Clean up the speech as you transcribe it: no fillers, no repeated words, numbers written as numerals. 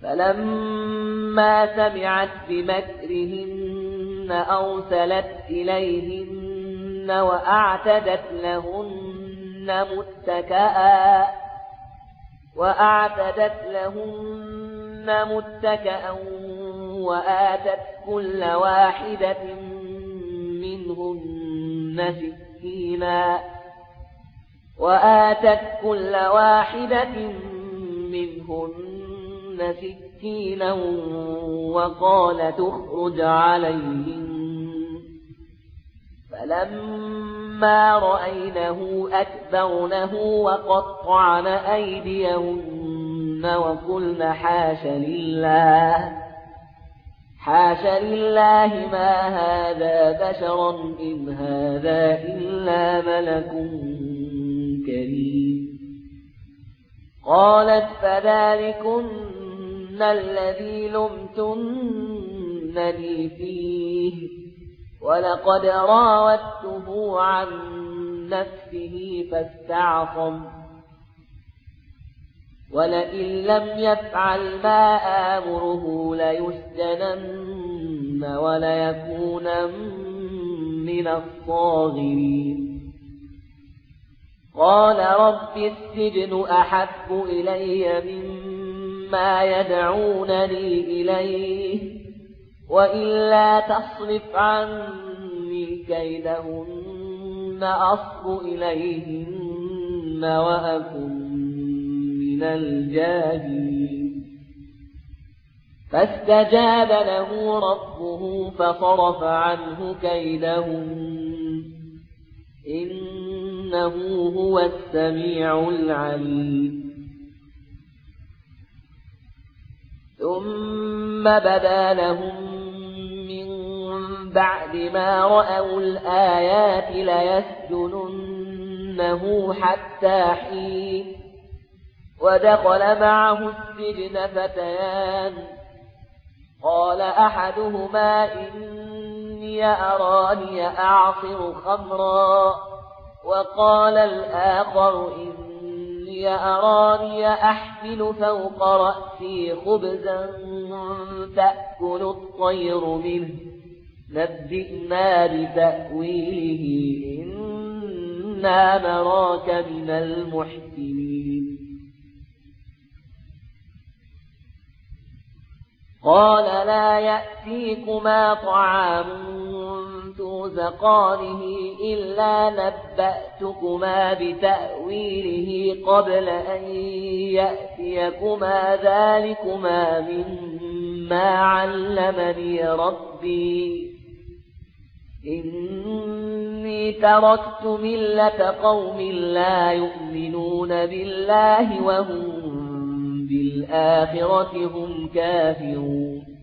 فلما سمعت بمكرهن أرسلت إليهن وأعتدت لهن متكأ وآتت كل واحدة منهن سكينا وقالت اخرج عليهن فلما رأينه أكبرنه وقطعن أيديهن وقلن حاش لله ما هذا بشرا إن هذا إلا ملك كريم. قالت فذلكن الذي لمتنني فيه ولقد راودته عن نفسه فاستعصم ولئن لم يفعل ما آمره ليسجنن وليكونن من الصاغرين. قال رب السجن أحب إلي مما يدعونني إليه وإلا تصرف عني كيدهن أصب إليهن وأكن من الجاهلين. فاستجاب له ربه فصرف عنه كيدهن إنه هو السميع العليم. ثم بدا لهم من بعد ما رأوا الآيات ليسجننه حتى حين. ودخل معه السجن فتيان قال أحدهما إني أراني أعصر خمرا وقال الآخر إني أراني أحمل فوق رأسي خبزا تأكل الطير منه نبئنا بتأويله إنا نراك من المحسنين. قال لا يأتيكما طعام ترزقانه إلا نبأتكما بتأويله قبل أن يأتيكما ذلكما مما علمني ربي إني تركت ملة قوم لا يؤمنون بالله وهم بالآخرة هم كافرون.